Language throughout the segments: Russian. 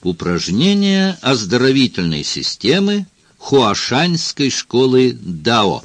Упражнения оздоровительной системы хуашаньской школы Дао.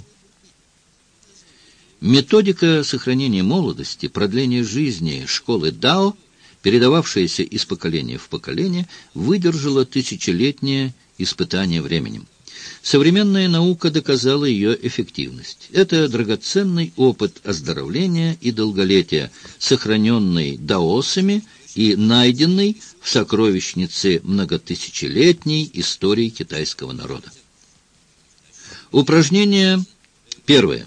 Методика сохранения молодости, продления жизни школы Дао, передававшаяся из поколения в поколение, выдержала тысячелетнее испытание временем. Современная наука доказала ее эффективность. Это драгоценный опыт оздоровления и долголетия, сохраненный даосами и найденный в сокровищнице многотысячелетней истории китайского народа. Упражнение первое.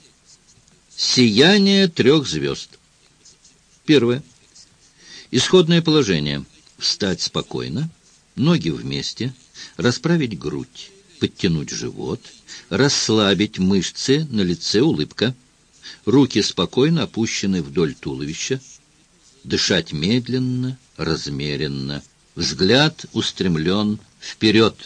Сияние 3 звезд. Первое. Исходное положение. Встать спокойно, ноги вместе, расправить грудь, подтянуть живот, расслабить мышцы, на лице улыбка, руки спокойно опущены вдоль туловища, дышать медленно, размеренно, взгляд устремлен вперед.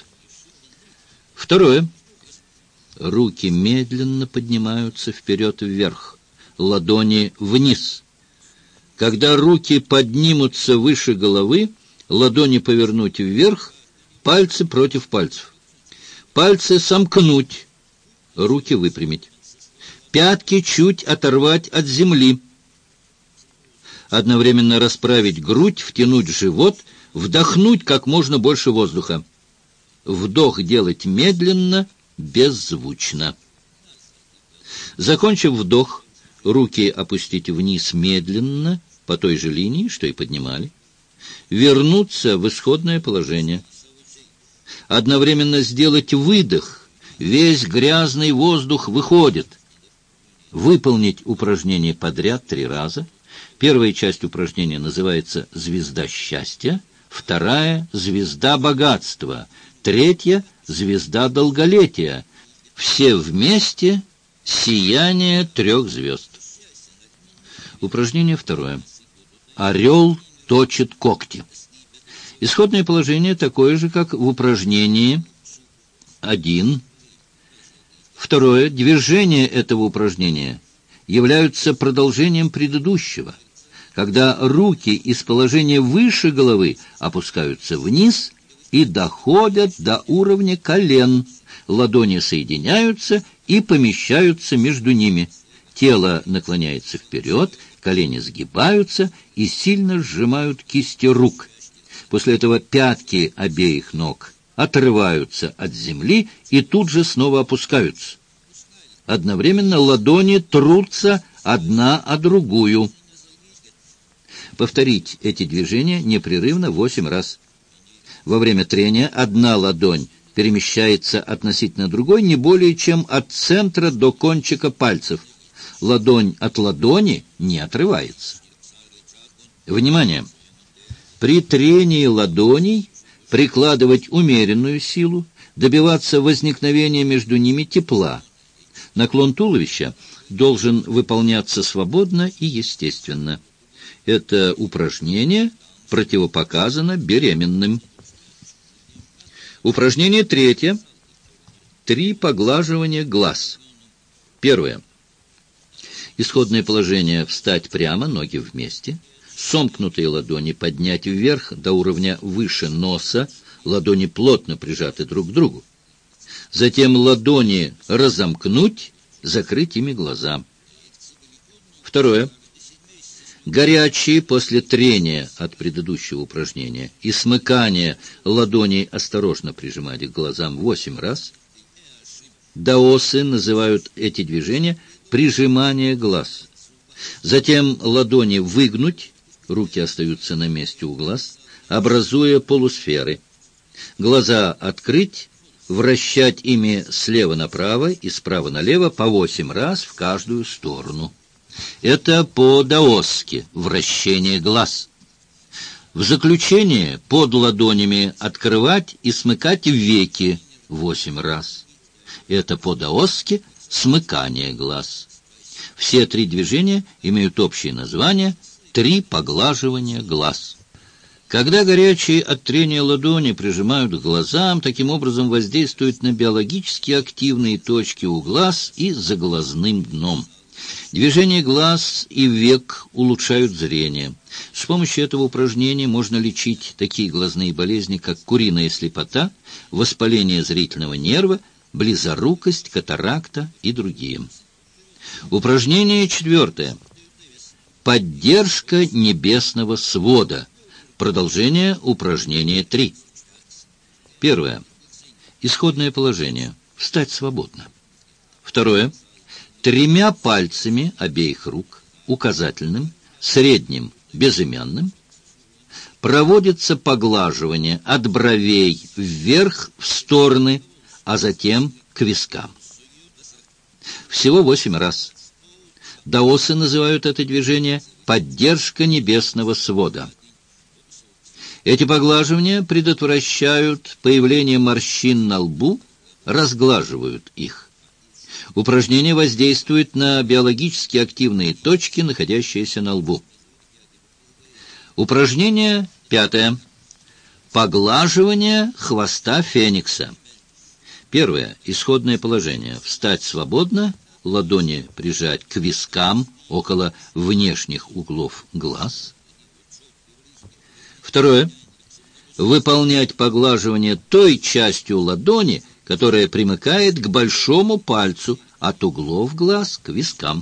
Второе. Руки медленно поднимаются вперед-вверх, ладони вниз. Когда руки поднимутся выше головы, ладони повернуть вверх, пальцы против пальцев. Пальцы сомкнуть, руки выпрямить. Пятки чуть оторвать от земли. Одновременно расправить грудь, втянуть живот, вдохнуть как можно больше воздуха. Вдох делать медленно, беззвучно. Закончив вдох, руки опустить вниз медленно, по той же линии, что и поднимали. Вернуться в исходное положение. Одновременно сделать выдох. Весь грязный воздух выходит. Выполнить упражнение подряд 3 раза. Первая часть упражнения называется «Звезда счастья», вторая — «Звезда богатства», третья — «Звезда долголетия». Все вместе — «Сияние 3 звезд». Упражнение второе. Орел точит когти. Исходное положение такое же, как в упражнении 1. Второе. Движения этого упражнения являются продолжением предыдущего, когда руки из положения выше головы опускаются вниз и доходят до уровня колен, ладони соединяются и помещаются между ними. Тело наклоняется вперед, колени сгибаются и сильно сжимают кисти рук. После этого пятки обеих ног отрываются от земли и тут же снова опускаются. Одновременно ладони трутся одна о другую. Повторить эти движения непрерывно 8 раз. Во время трения одна ладонь перемещается относительно другой не более чем от центра до кончика пальцев. Ладонь от ладони не отрывается. Внимание! При трении ладоней прикладывать умеренную силу, добиваться возникновения между ними тепла. Наклон туловища должен выполняться свободно и естественно. Это упражнение противопоказано беременным. Упражнение 3. 3 поглаживания глаз. Первое. Исходное положение — встать прямо, ноги вместе. Сомкнутые ладони поднять вверх до уровня выше носа, ладони плотно прижаты друг к другу. Затем ладони разомкнуть, закрыть ими глаза. Второе. Горячие после трения от предыдущего упражнения и смыкания ладоней осторожно прижимать к глазам 8 раз. Даосы называют эти движения прижимание глаз. Затем ладони выгнуть, руки остаются на месте у глаз, образуя полусферы. Глаза открыть, вращать ими слева направо и справа налево по 8 раз в каждую сторону. Это по-даосски вращение глаз. В заключение под ладонями открывать и смыкать веки 8 раз. Это по-даосски смыкание глаз. Все 3 движения имеют общее название «3 поглаживания глаз». Когда горячие от трения ладони прижимают к глазам, таким образом воздействуют на биологически активные точки у глаз и за глазным дном. Движение глаз и век улучшают зрение. С помощью этого упражнения можно лечить такие глазные болезни, как куриная слепота, воспаление зрительного нерва, близорукость, катаракта и другие. Упражнение 4. Поддержка небесного свода. Продолжение упражнения 3. 1. Исходное положение. Встать свободно. 2. 3 пальцами обеих рук, указательным, средним, безымянным, проводится поглаживание от бровей вверх в стороны, а затем к вискам. Всего 8 раз. Даосы называют это движение «поддержка небесного свода». Эти поглаживания предотвращают появление морщин на лбу, разглаживают их. Упражнение воздействует на биологически активные точки, находящиеся на лбу. Упражнение 5. Поглаживание хвоста феникса. 1. Исходное положение. Встать свободно, ладони прижать к вискам около внешних углов глаз. 2. Выполнять поглаживание той частью ладони, которая примыкает к большому пальцу от углов глаз к вискам.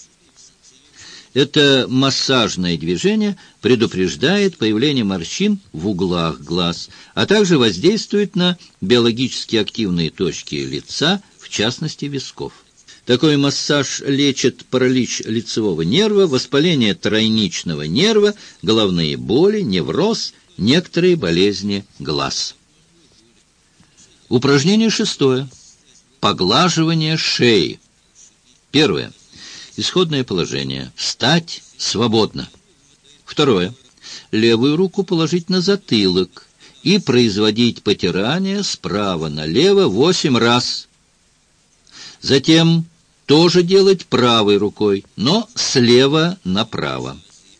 Это массажное движение предупреждает появление морщин в углах глаз, а также воздействует на биологически активные точки лица, в частности висков. Такой массаж лечит паралич лицевого нерва, воспаление тройничного нерва, головные боли, невроз, некоторые болезни глаз. Упражнение 6. Поглаживание шеи. 1. Исходное положение. Встать свободно. 2. Левую руку положить на затылок и производить потирание справа налево 8 раз. Затем тоже делать правой рукой, но слева направо.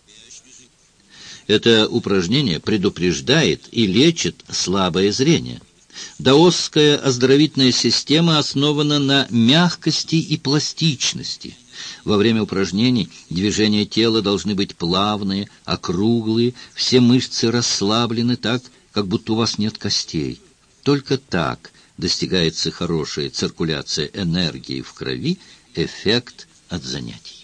Это упражнение предупреждает и лечит слабое зрение. Даосская оздоровительная система основана на мягкости и пластичности. Во время упражнений движения тела должны быть плавные, округлые, все мышцы расслаблены так, как будто у вас нет костей. Только так достигается хорошая циркуляция энергии в крови, эффект от занятий.